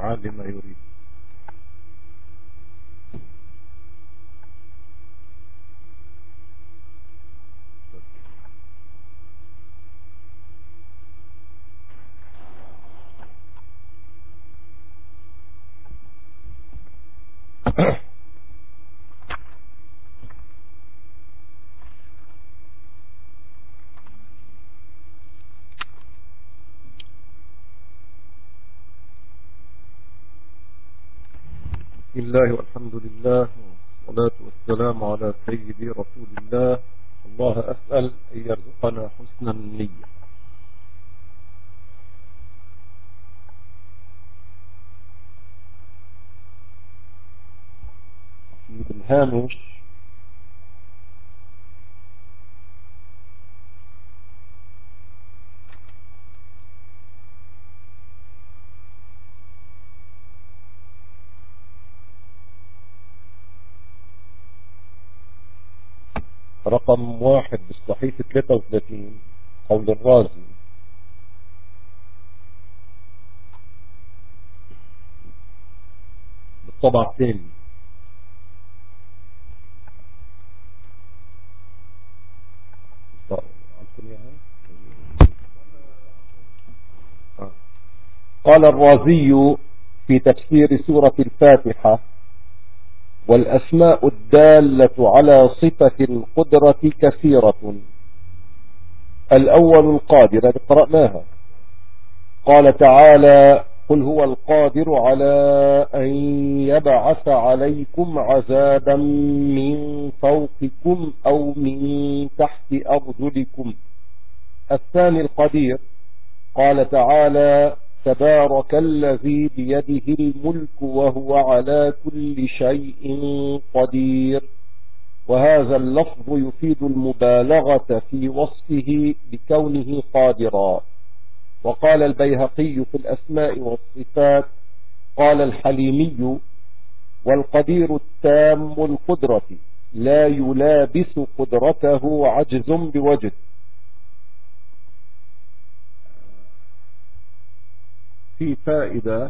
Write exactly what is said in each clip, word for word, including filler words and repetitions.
فعال لما يريد. بسم الله والحمد لله والصلاة والسلام على سيدي رسول الله. الله أسأل أن يرزقنا حسن النية. في الهامش رقم واحد بالصحيفة ثلاثة وثلاثين قول الرازي: بالطبع الثاني. قال الرازي في تفسير سورة الفاتحة: والأسماء الدالة على صفة القدرة كثيرة. الأول القادر، هذه قرأناها. قال تعالى: قل هو القادر على أن يبعث عليكم عذابا من فوقكم أو من تحت أرجلكم. الثاني القدير. قال تعالى: تبارك الذي بيده الملك وهو على كل شيء قدير. وهذا اللفظ يفيد المبالغة في وصفه بكونه قادرا. وقال البيهقي في الأسماء والصفات: قال الحليمي: والقدير التام القدرة لا يلابس قدرته عجز بوجد. في فائدة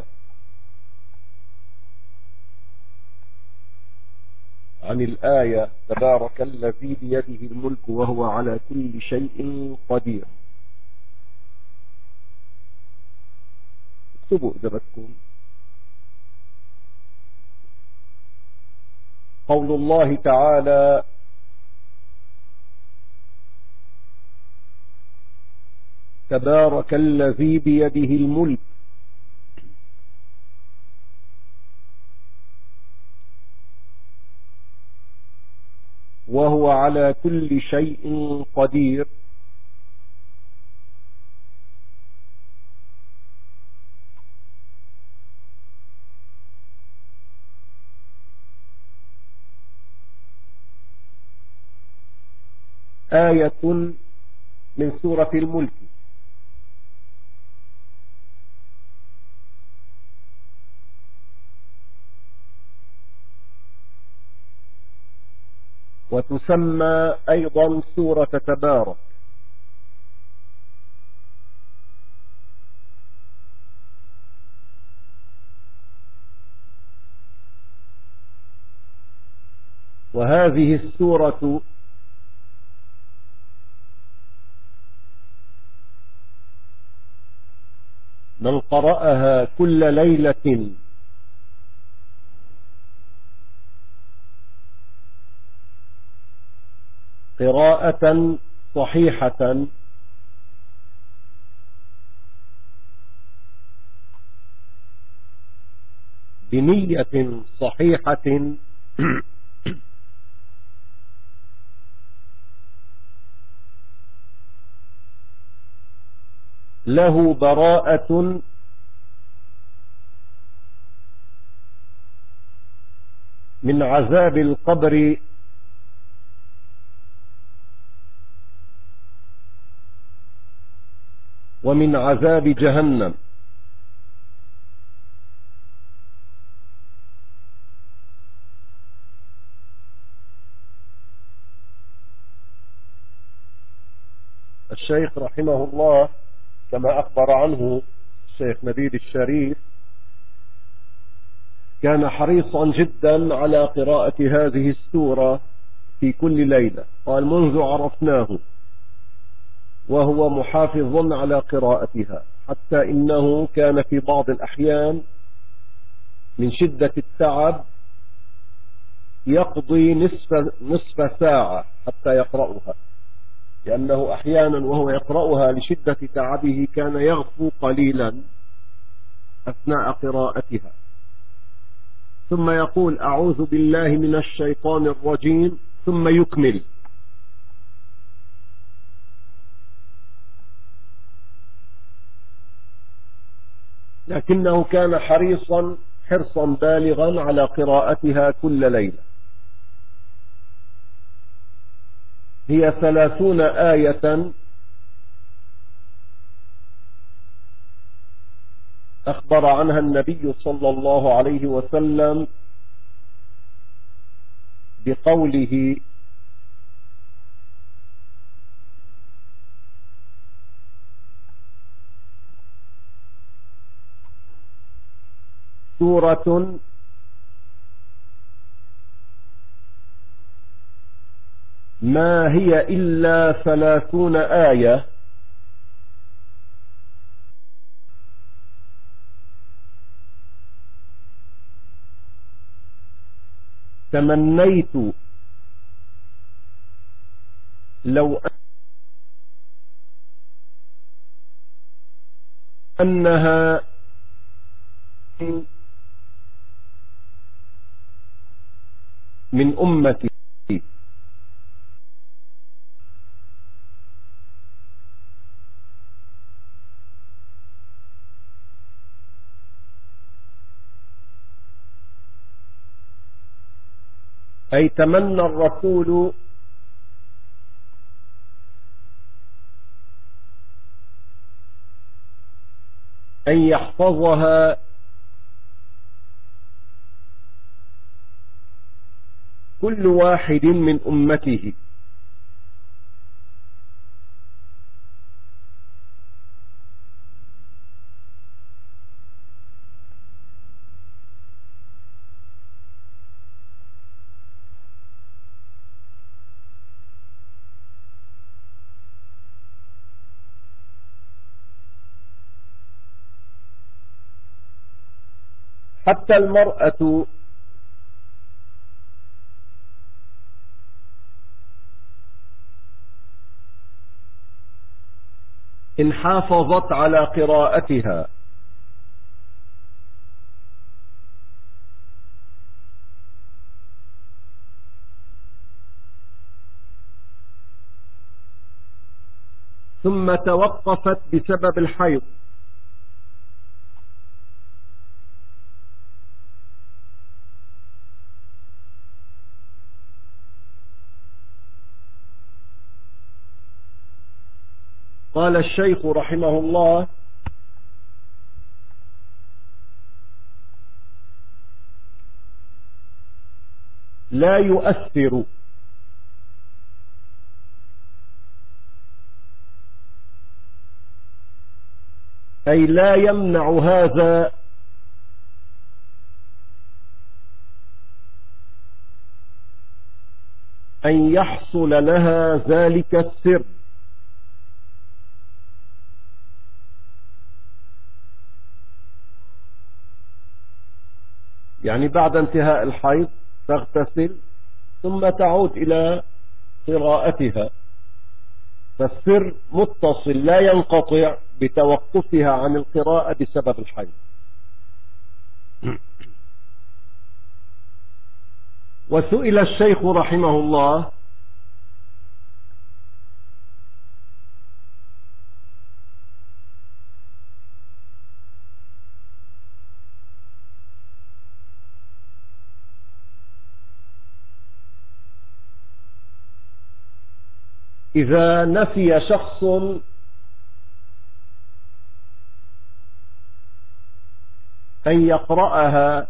عن الآية: تبارك الذي بيده الملك وهو على كل شيء قدير. اكتبوا إذا بدكم. قول الله تعالى: تبارك الذي بيده الملك وهو على كل شيء قدير. آية من سورة الملك. وتسمى أيضا سورة تبارك. وهذه السورة من قرأها كل ليلة قراءة صحيحة بنية صحيحة له براءة من عذاب القبر ومن عذاب جهنم. الشيخ رحمه الله كما أخبر عنه الشيخ نبيل الشريف كان حريصا جدا على قراءة هذه السورة في كل ليلة، قال منذ عرفناه وهو محافظ على قراءتها، حتى إنه كان في بعض الأحيان من شدة التعب يقضي نصف, نصف ساعة حتى يقرأها، لأنه أحيانا وهو يقرأها لشدة تعبه كان يغفو قليلا أثناء قراءتها، ثم يقول أعوذ بالله من الشيطان الرجيم ثم يكمل. لكنه كان حريصا حرصا بالغا على قراءتها كل ليلة. هي ثلاثون آية أخبر عنها النبي صلى الله عليه وسلم بقوله سورة ما هي إلا ثلاثون آية تمنيت لو أنها من أمتي. أي تمنى الرسول أن يحفظها كل واحد من أمته، حتى المرأة إن حافظت على قراءتها ثم توقفت بسبب الحيض قال الشيخ رحمه الله لا يؤثر، أي لا يمنع هذا أن يحصل لها ذلك السر، يعني بعد انتهاء الحيض تغتسل ثم تعود إلى قراءتها، فالسر متصل لا ينقطع بتوقفها عن القراءة بسبب الحيض. وسئل الشيخ رحمه الله إذا نسي شخص أن يقرأها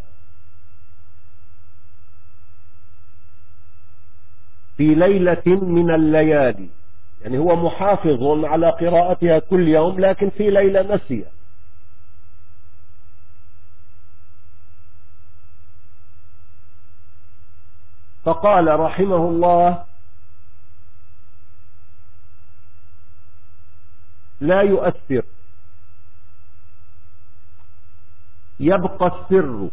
في ليلة من الليالي، يعني هو محافظ على قراءتها كل يوم لكن في ليلة نسي، فقال رحمه الله: لا يؤثر، يبقى السر.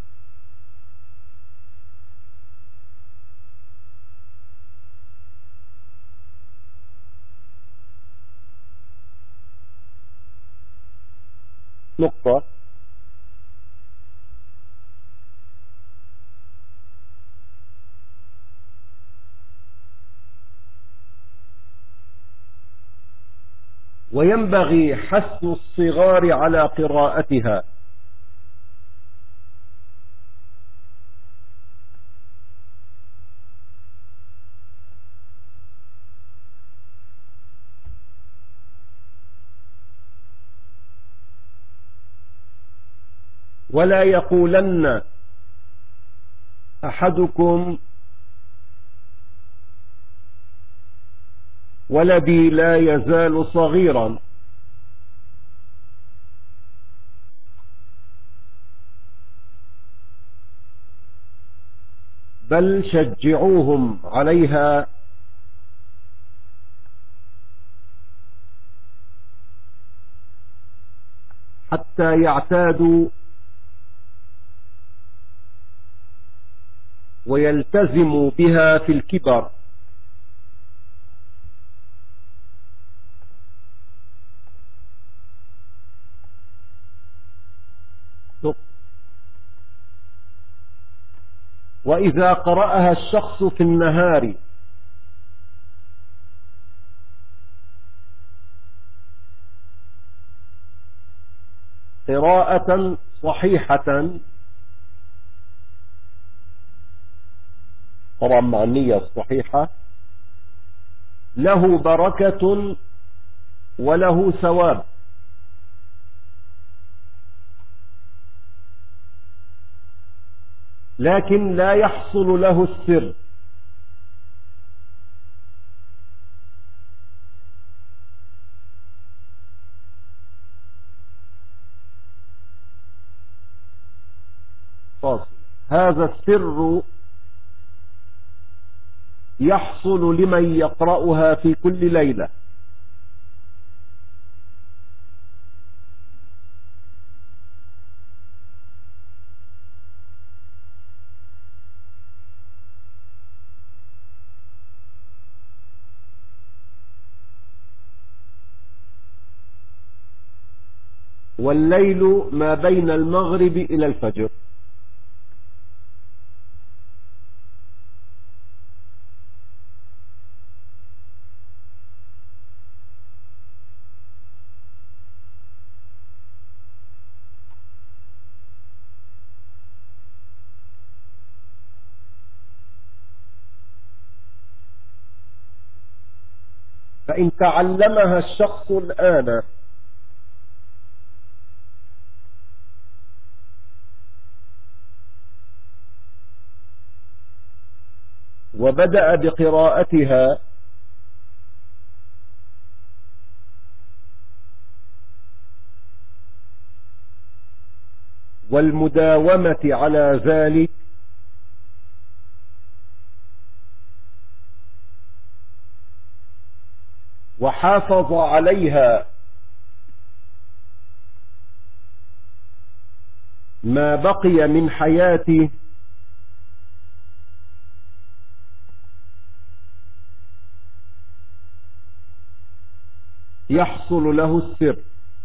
نقطة. وينبغي حث الصغار على قراءتها، ولا يقولن أحدكم ولدي لا يزال صغيرا، بل شجعوهم عليها حتى يعتادوا ويلتزموا بها في الكبر. وإذا قرأها الشخص في النهار قراءة صحيحة، طبعا مع النية الصحيحة، له بركة وله ثواب، لكن لا يحصل له السر. فاصل. هذا السر يحصل لمن يقرأها في كل ليلة، والليل ما بين المغرب إلى الفجر. فإن تعلمها الشخص الآن وبدأ بقراءتها والمداومة على ذلك وحافظ عليها ما بقي من حياته، يحصل له السر.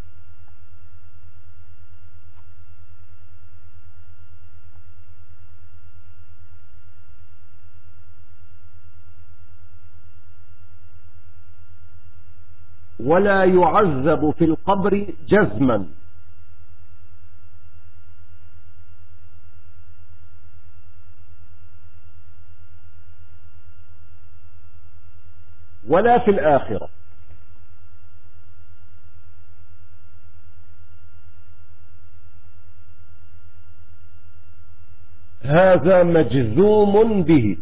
ولا يعذب في القبر جزما، ولا في الآخرة. هذا مجزوم به،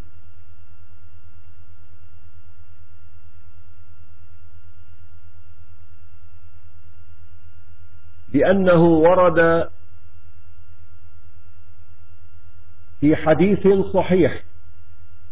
لأنه ورد في حديث صحيح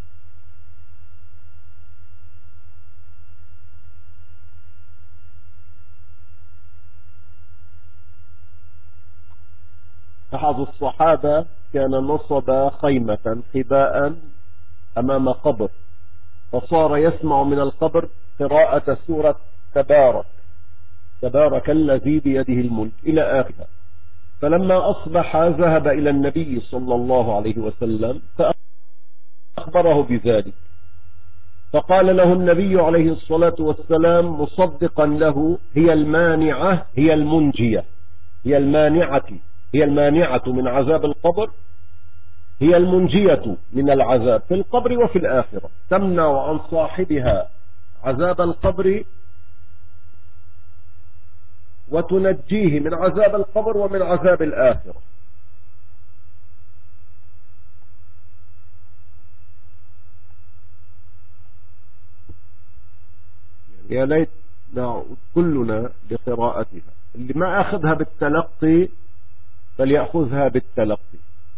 أحد الصحابة كان نصب خيمة خباء أمام قبر، فصار يسمع من القبر قراءة سورة تبارك تبارك الذي بيده الملك إلى آخرها. فلما أصبح ذهب إلى النبي صلى الله عليه وسلم فأخبره بذلك، فقال له النبي عليه الصلاة والسلام مصدقا له: هي المانعة هي المنجية، هي المانعة هي المانعة من عذاب القبر، هي المنجية من العذاب في القبر وفي الآخرة، تمنع عن صاحبها عذاب القبر وتنجيه من عذاب القبر ومن عذاب الآخرة. يعني يا ليت نعود كلنا بقراءتها، اللي ما أخذها بالتلقي فليأخذها بالتلقي،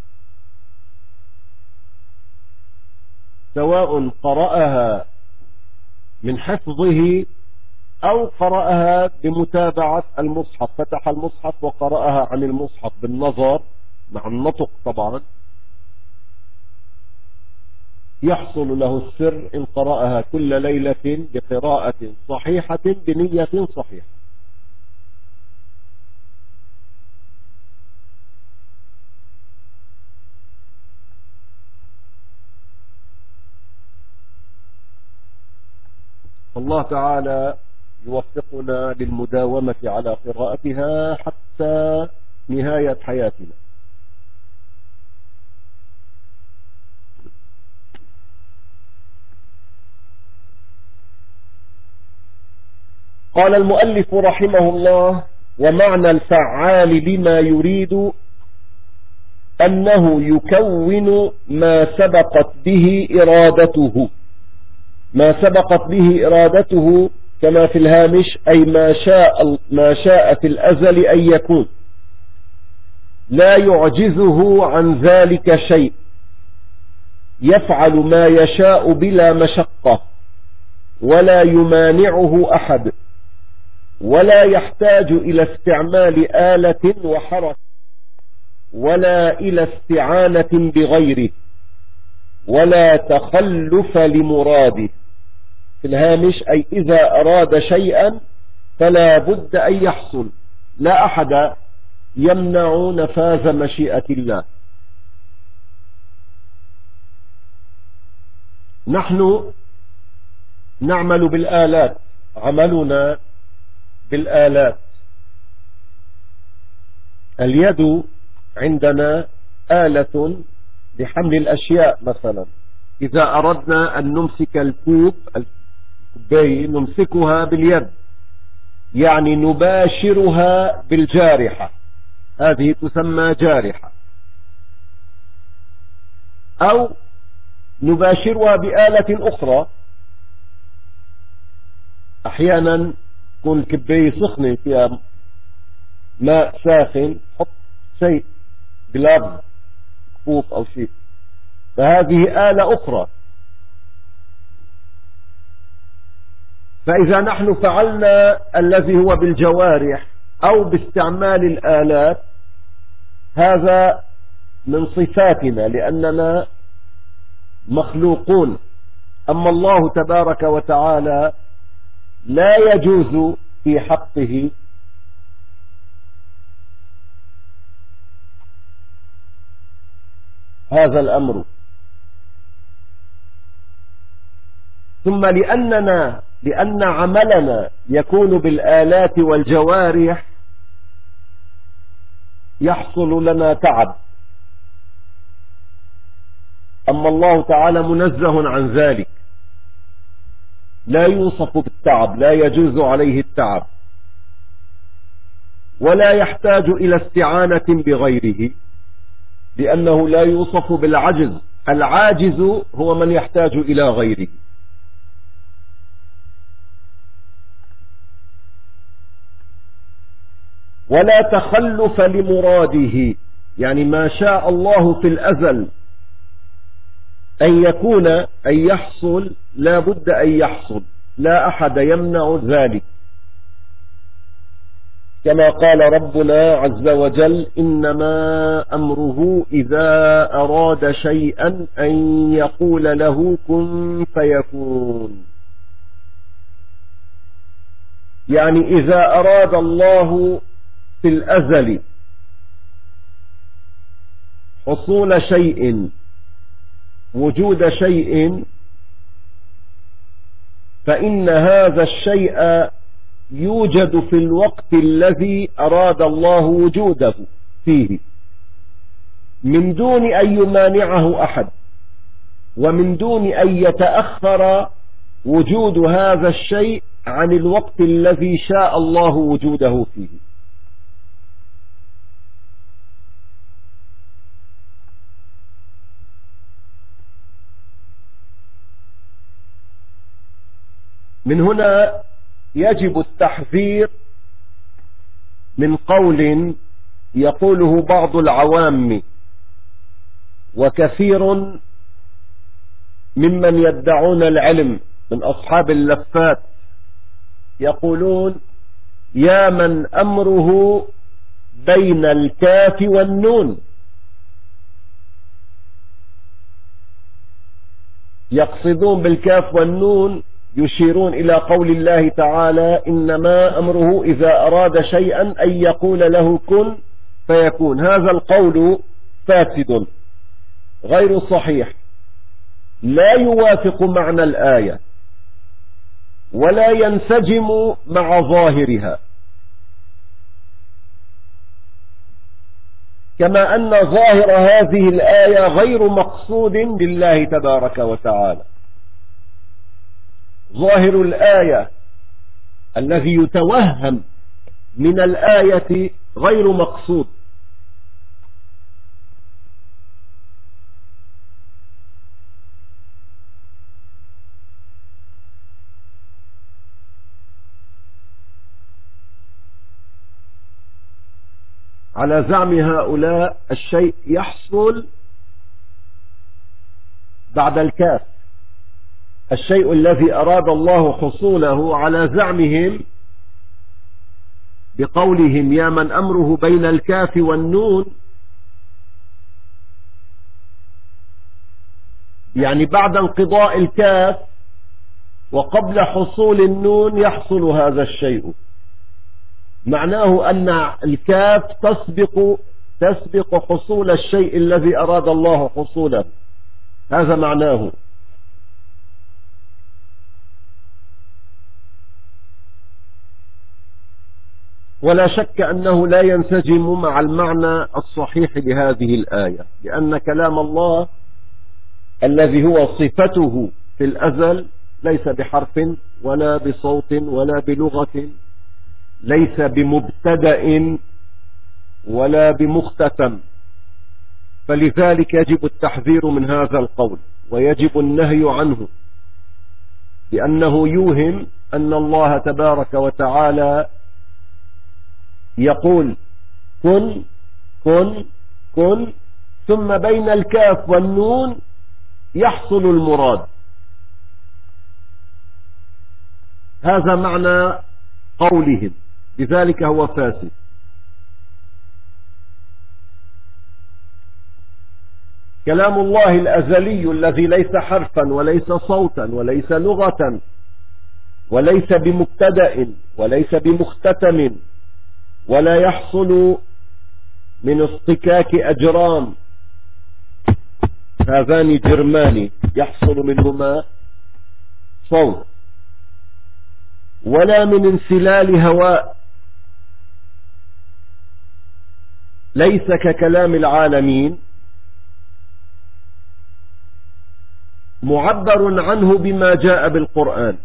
سواء قرأها من حفظه أو قرأها بمتابعة المصحف، فتح المصحف وقرأها عن المصحف بالنظر مع النطق طبعا، يحصل له السر إن قرأها كل ليلة بقراءة صحيحة بنية صحيحة. الله تعالى يوفقنا للمداومة على قراءتها حتى نهاية حياتنا. قال المؤلف رحمه الله: ومعنى الفعال لما يريد أنه يكون ما سبقت به إرادته، ما سبقت به إرادته كما في الهامش، أي ما شاء ما شاء في الأزل أن يكون، لا يعجزه عن ذلك شيء، يفعل ما يشاء بلا مشقة، ولا يمانعه أحد، ولا يحتاج إلى استعمال آلة وحركة، ولا إلى استعانة بغيره، ولا تخلف لمراده. في الهامش أي إذا أراد شيئا فلا بد أن يحصل، لا أحد يمنع نفاذ مشيئة الله. نحن نعمل بالآلات، عملنا بالآلات. اليد عندنا آلة لحمل الأشياء، مثلا إذا أردنا أن نمسك الكوب الكوباية نمسكها باليد، يعني نباشرها بالجارحة، هذه تسمى جارحة. أو نباشرها بآلة أخرى، أحيانا تكون الكوباية سخنة فيها ماء ساخن، حط شيء جلاب كفوف أو شيء، فهذه آلة أخرى. فإذا نحن فعلنا الذي هو بالجوارح أو باستعمال الآلات، هذا من صفاتنا لأننا مخلوقون. أما الله تبارك وتعالى لا يجوز في حقه هذا الأمر. ثم لأننا لأن عملنا يكون بالآلات والجوارح يحصل لنا تعب، أما الله تعالى منزه عن ذلك، لا يوصف بالتعب، لا يجوز عليه التعب، ولا يحتاج إلى استعانة بغيره، لأنه لا يوصف بالعجز. العاجز هو من يحتاج إلى غيره. ولا تخلف لمراده، يعني ما شاء الله في الأزل أن يكون أن يحصل لا بد أن يحصل، لا أحد يمنع ذلك. كما قال ربنا عز وجل: إنما أمره إذا أراد شيئا أن يقول له كن فيكون. يعني إذا أراد الله في الأزل حصول شيء، وجود شيء، فإن هذا الشيء يوجد في الوقت الذي أراد الله وجوده فيه، من دون أن يمانعه أحد، ومن دون أن يتأخر وجود هذا الشيء عن الوقت الذي شاء الله وجوده فيه. من هنا يجب التحذير من قول يقوله بعض العوام وكثير ممن يدعون العلم من أصحاب اللفات، يقولون: يا من أمره بين الكاف والنون. يقصدون بالكاف والنون يشيرون إلى قول الله تعالى: إنما أمره إذا أراد شيئا أن يقول له كن فيكون. هذا القول فاسد غير صحيح، لا يوافق معنى الآية ولا ينسجم مع ظاهرها، كما أن ظاهر هذه الآية غير مقصود لله تبارك وتعالى. ظاهر الآية الذي يتوهم من الآية غير مقصود. على زعم هؤلاء الشيء يحصل بعد الكاف، الشيء الذي أراد الله حصوله على زعمهم بقولهم: يا من أمره بين الكاف والنون، يعني بعد انقضاء الكاف وقبل حصول النون يحصل هذا الشيء. معناه أن الكاف تسبق تسبق حصول الشيء الذي أراد الله حصوله، هذا معناه. ولا شك أنه لا ينسجم مع المعنى الصحيح لهذه الآية، لأن كلام الله الذي هو صفته في الأزل ليس بحرف ولا بصوت ولا بلغة، ليس بمبتدأ ولا بمختتم، فلذلك يجب التحذير من هذا القول ويجب النهي عنه، لأنه يوهم أن الله تبارك وتعالى يقول كن كن كن، ثم بين الكاف والنون يحصل المراد. هذا معنى قولهم، لذلك هو فاسد. كلام الله الأزلي الذي ليس حرفا وليس صوتا وليس لغة وليس بمبتدأ وليس بمختتم، ولا يحصل من اصطكاك أجرام، هذان جرمان يحصل منهما صوت، ولا من انسلال هواء، ليس ككلام العالمين، معبر عنه بما جاء بالقرآن،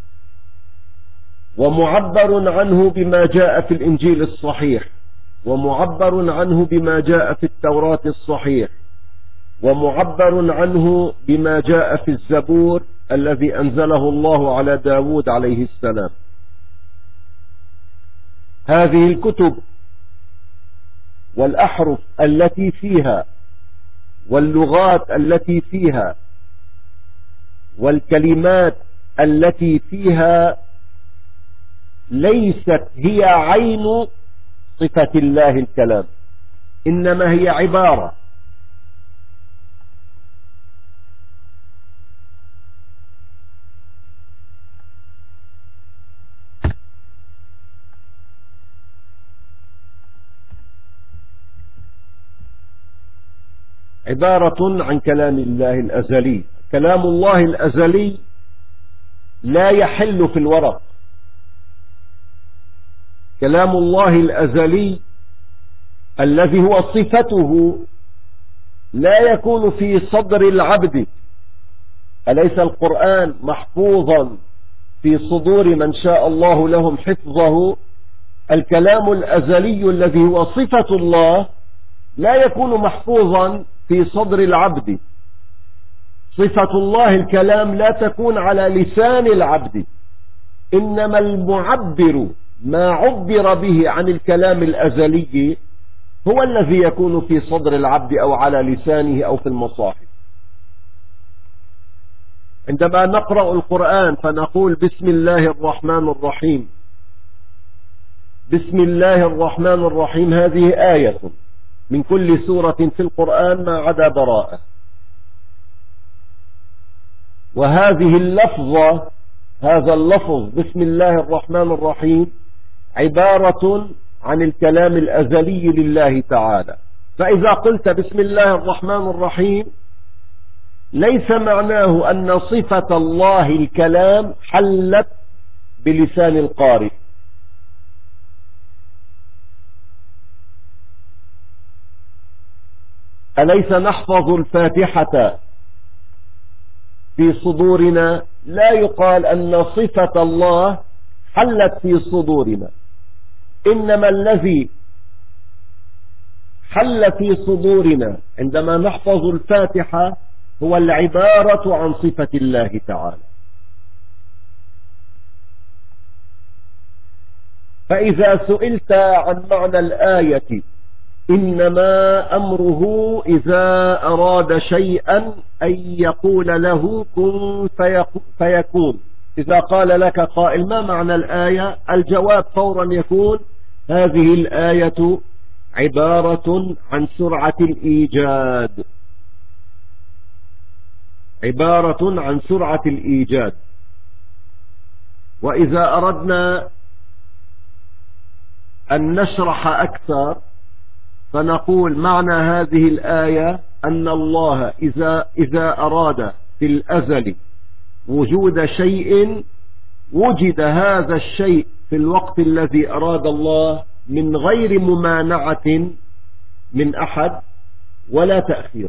ومعبر عنه بما جاء في الإنجيل الصحيح، ومعبر عنه بما جاء في التوراة الصحيح، ومعبر عنه بما جاء في الزبور الذي أنزله الله على داود عليه السلام. هذه الكتب والأحرف التي فيها واللغات التي فيها والكلمات التي فيها ليست هي عين صفة الله الكلام، إنما هي عبارة عبارة عن كلام الله الأزلي. كلام الله الأزلي لا يحل في الورق. كلام الله الأزلي الذي هو صفته لا يكون في صدر العبد. أليس القرآن محفوظا في صدور من شاء الله لهم حفظه؟ الكلام الأزلي الذي هو صفة الله لا يكون محفوظا في صدر العبد. صفة الله الكلام لا تكون على لسان العبد، إنما المعبر ما عبر به عن الكلام الأزلي هو الذي يكون في صدر العبد أو على لسانه أو في المصاحف. عندما نقرأ القرآن فنقول بسم الله الرحمن الرحيم، بسم الله الرحمن الرحيم هذه آية من كل سورة في القرآن ما عدا براءة. وهذه اللفظة، هذا اللفظ بسم الله الرحمن الرحيم عبارة عن الكلام الأزلي لله تعالى. فإذا قلت بسم الله الرحمن الرحيم ليس معناه أن صفة الله الكلام حلت بلسان القارئ. أليس نحفظ الفاتحة في صدورنا؟ لا يقال أن صفة الله حلت في صدورنا، إنما الذي حل في صدورنا عندما نحفظ الفاتحة هو العبارة عن صفة الله تعالى. فإذا سئلت عن معنى الآية إنما أمره إذا أراد شيئا أن يقول له كن فيكون. إذا قال لك قائل ما معنى الآية؟ الجواب فورا يكون هذه الآية عبارة عن سرعة الإيجاد، عبارة عن سرعة الإيجاد. وإذا أردنا أن نشرح أكثر فنقول معنى هذه الآية أن الله إذا, إذا أراد في الأزل وجود شيء وجد هذا الشيء في الوقت الذي أراد الله من غير ممانعة من أحد ولا تأخير.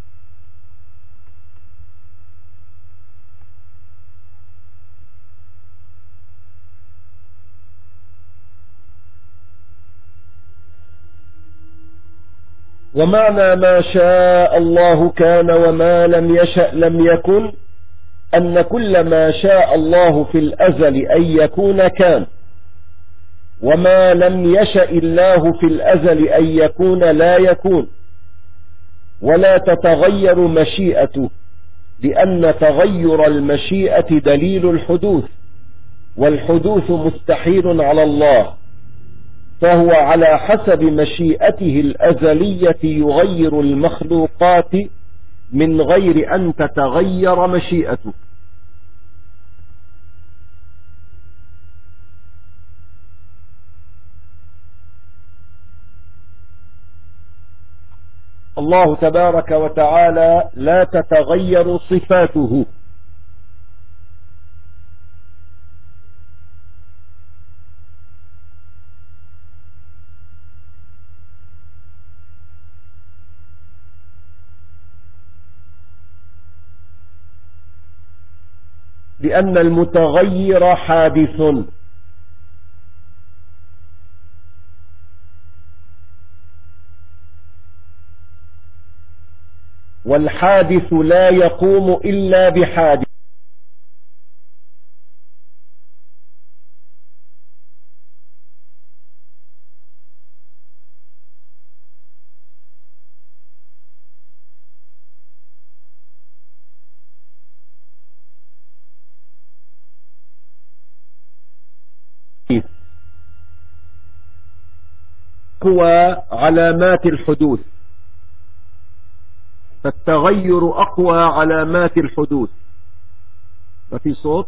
ومعنى ما شاء الله كان وما لم يشأ لم يكن أن كل ما شاء الله في الأزل أن يكون كان، وما لم يشأ الله في الأزل أن يكون لا يكون، ولا تتغير مشيئته، لأن تغير المشيئة دليل الحدوث، والحدوث مستحيل على الله، فهو على حسب مشيئته الأزلية يغير المخلوقات من غير أن تتغير مشيئته. الله تبارك وتعالى لا تتغير صفاته، لأن المتغير حادث، والحادث لا يقوم إلا بحادث. أقوى علامات الحدوث. فالتغير أقوى علامات الحدوث. ما في صوت؟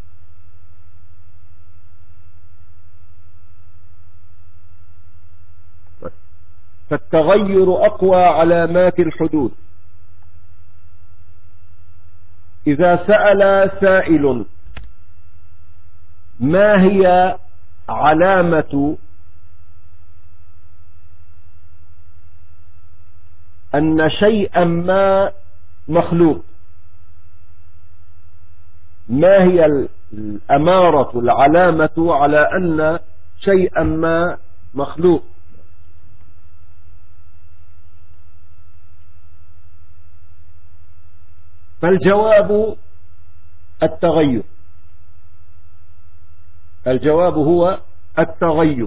فالتغير أقوى علامات الحدوث. إذا سأل سائل ما هي علامة أن شيئا ما مخلوق، ما هي الأمارة العلامة على أن شيئا ما مخلوق؟ فالجواب التغير. الجواب هو التغير.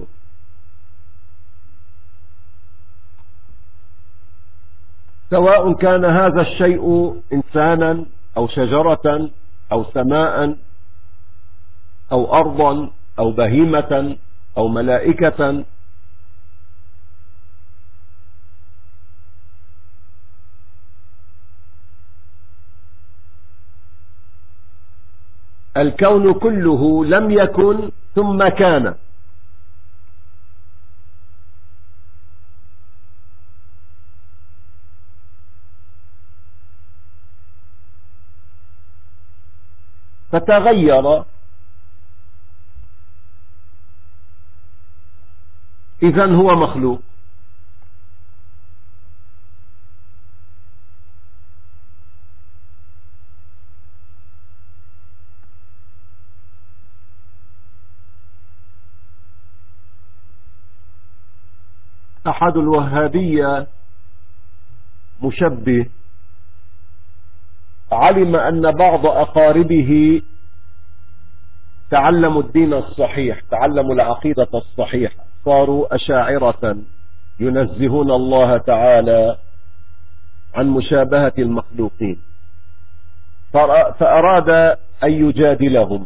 سواء كان هذا الشيء إنسانا أو شجرة أو سماء أو أرضا أو بهيمة أو ملائكة. الكون كله لم يكن ثم كان. فتغير. إذن هو مخلوق. أحد الوهابية مشبه علم أن بعض أقاربه تعلموا الدين الصحيح، تعلموا العقيدة الصحيحة، صاروا أشاعرة ينزهون الله تعالى عن مشابهة المخلوقين، فأراد أن يجادلهم.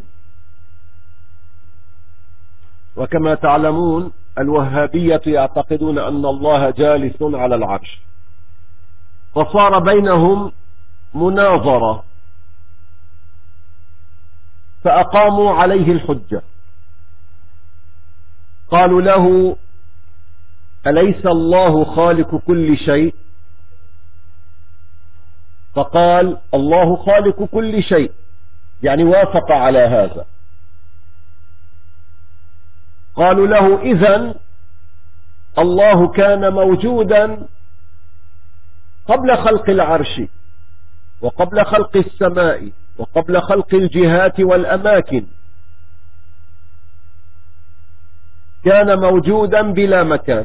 وكما تعلمون الوهابية يعتقدون أن الله جالس على العرش، فصار بينهم مناظرة، فأقاموا عليه الحجة. قالوا له أليس الله خالق كل شيء؟ فقال الله خالق كل شيء، يعني وافق على هذا. قالوا له إذن الله كان موجودا قبل خلق العرش وقبل خلق السماء وقبل خلق الجهات والأماكن، كان موجودا بلا مكان،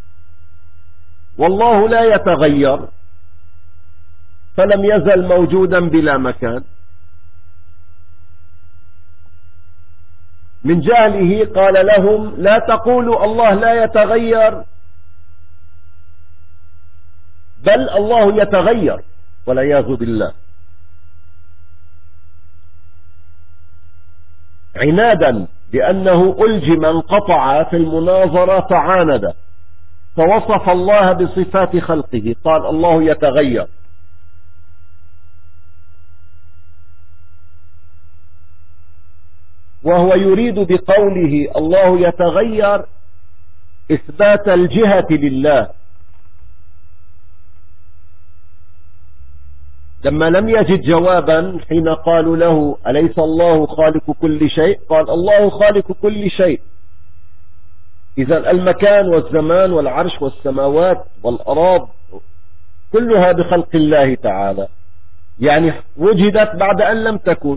والله لا يتغير فلم يزل موجودا بلا مكان. من جهله قال لهم لا تقولوا الله لا يتغير، بل الله يتغير والعياذ بالله. عنادا لأنه ألجم انقطع في المناظرة فعاند، فوصف الله بصفات خلقه، قال الله يتغير. وهو يريد بقوله الله يتغير إثبات الجهة لله. لما لم يجد جوابا حين قالوا له أليس الله خالق كل شيء؟ قال الله خالق كل شيء. إذا المكان والزمان والعرش والسماوات والأراض كلها بخلق الله تعالى، يعني وجدت بعد أن لم تكن.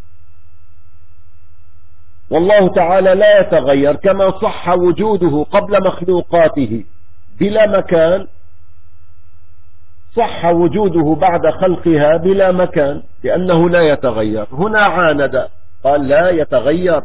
والله تعالى لا يتغير، كما صح وجوده قبل مخلوقاته بلا مكان، صح وجوده بعد خلقها بلا مكان، لأنه لا يتغير. هنا عاند قال لا يتغير،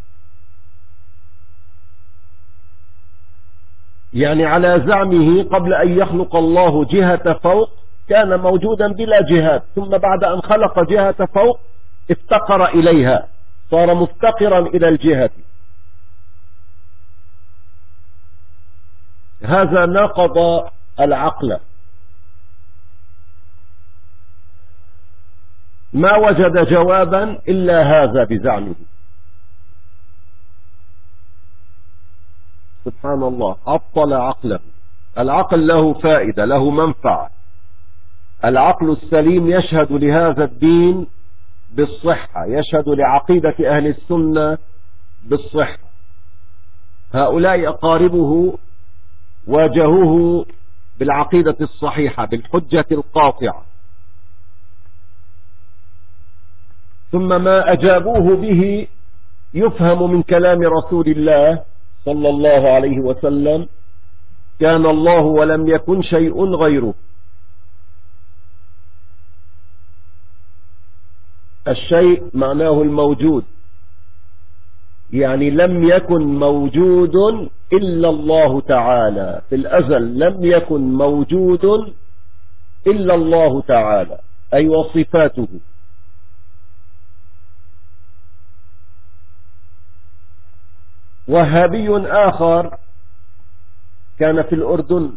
يعني على زعمه قبل أن يخلق الله جهة فوق كان موجودا بلا جهات، ثم بعد أن خلق جهة فوق افتقر إليها، صار مفتقرا إلى الجهة. هذا ناقض العقل، ما وجد جوابا إلا هذا بزعمه. سبحان الله، عطل عقله. العقل له فائدة، له منفعة. العقل السليم يشهد لهذا الدين بالصحة، يشهد لعقيدة أهل السنة بالصحة. هؤلاء أقاربه واجهوه بالعقيدة الصحيحة بالحجة القاطعة، ثم ما أجابوه به يفهم من كلام رسول الله صلى الله عليه وسلم: كان الله ولم يكن شيء غيره. الشيء معناه الموجود، يعني لم يكن موجود إلا الله تعالى في الأزل، لم يكن موجود إلا الله تعالى، أي وصفاته. وهابي آخر كان في الأردن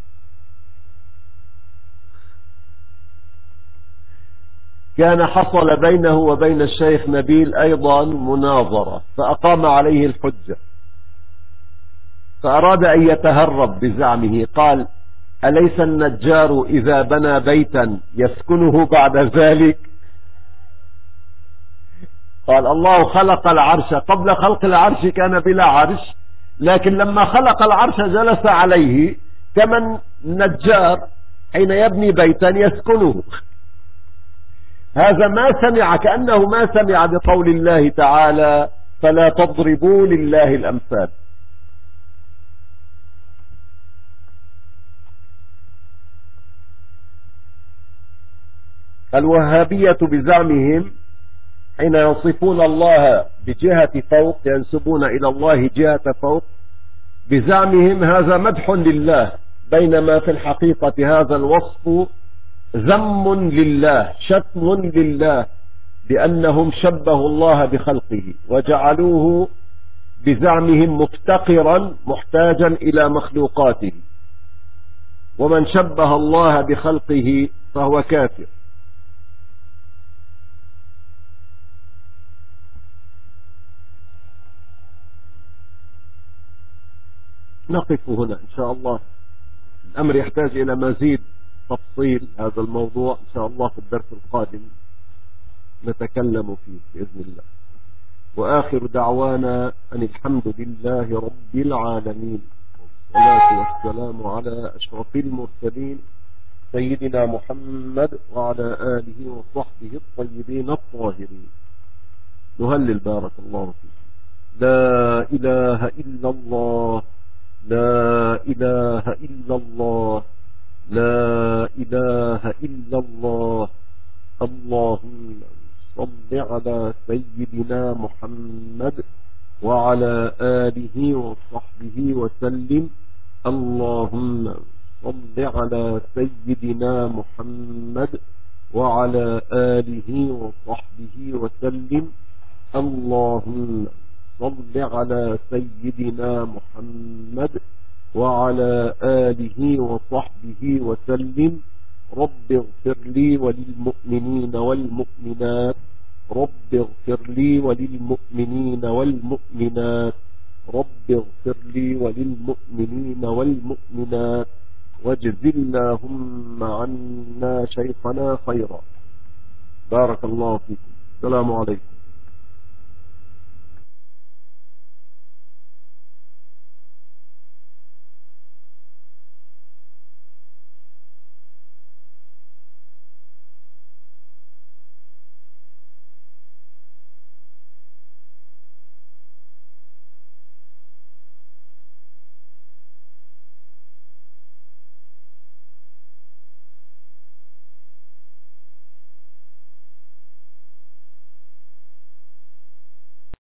كان حصل بينه وبين الشيخ نبيل أيضا مناظرة، فأقام عليه الحجة، فأراد أن يتهرب بزعمه. قال: أليس النجار إذا بنى بيتا يسكنه بعد ذلك؟ قال: الله خلق العرش، قبل خلق العرش كان بلا عرش، لكن لما خلق العرش جلس عليه، كما النجار حين يبني بيتا يسكنه. هذا ما سمع، كأنه ما سمع بقول الله تعالى: فلا تضربوا لله الأمثال. الوهابية بزعمهم حين يصفون الله بجهة فوق، ينسبون إلى الله جهة فوق، بزعمهم هذا مدح لله، بينما في الحقيقة هذا الوصف ذم لله، شتم لله، لأنهم شبهوا الله بخلقه وجعلوه بزعمهم مفتقرا محتاجا إلى مخلوقاته، ومن شبه الله بخلقه فهو كافر. نقف هنا إن شاء الله، الأمر يحتاج إلى مزيد تفصيل هذا الموضوع إن شاء الله في الدرس القادم نتكلم فيه بإذن الله. وآخر دعوانا أن الحمد لله رب العالمين، والصلاة والسلام على أشرف المرسلين سيدنا محمد وعلى آله وصحبه الطيبين الطاهرين. نهلل بارك الله فيك. لا إله إلا الله، لا إله إلا الله، لا إله إلا الله. اللهم صل على سيدنا محمد وعلى آله وصحبه وسلم. اللهم صل على سيدنا محمد وعلى آله وصحبه وسلم. اللهم صل على سيدنا محمد وعلى آله وصحبه وسلم. رب اغفر لي وللمؤمنين والمؤمنات، رب اغفر لي وللمؤمنين والمؤمنات، رب اغفر لي وللمؤمنين والمؤمنات، واجز اللهم عنا شيخنا خيرا. بارك الله فيكم. السلام عليكم.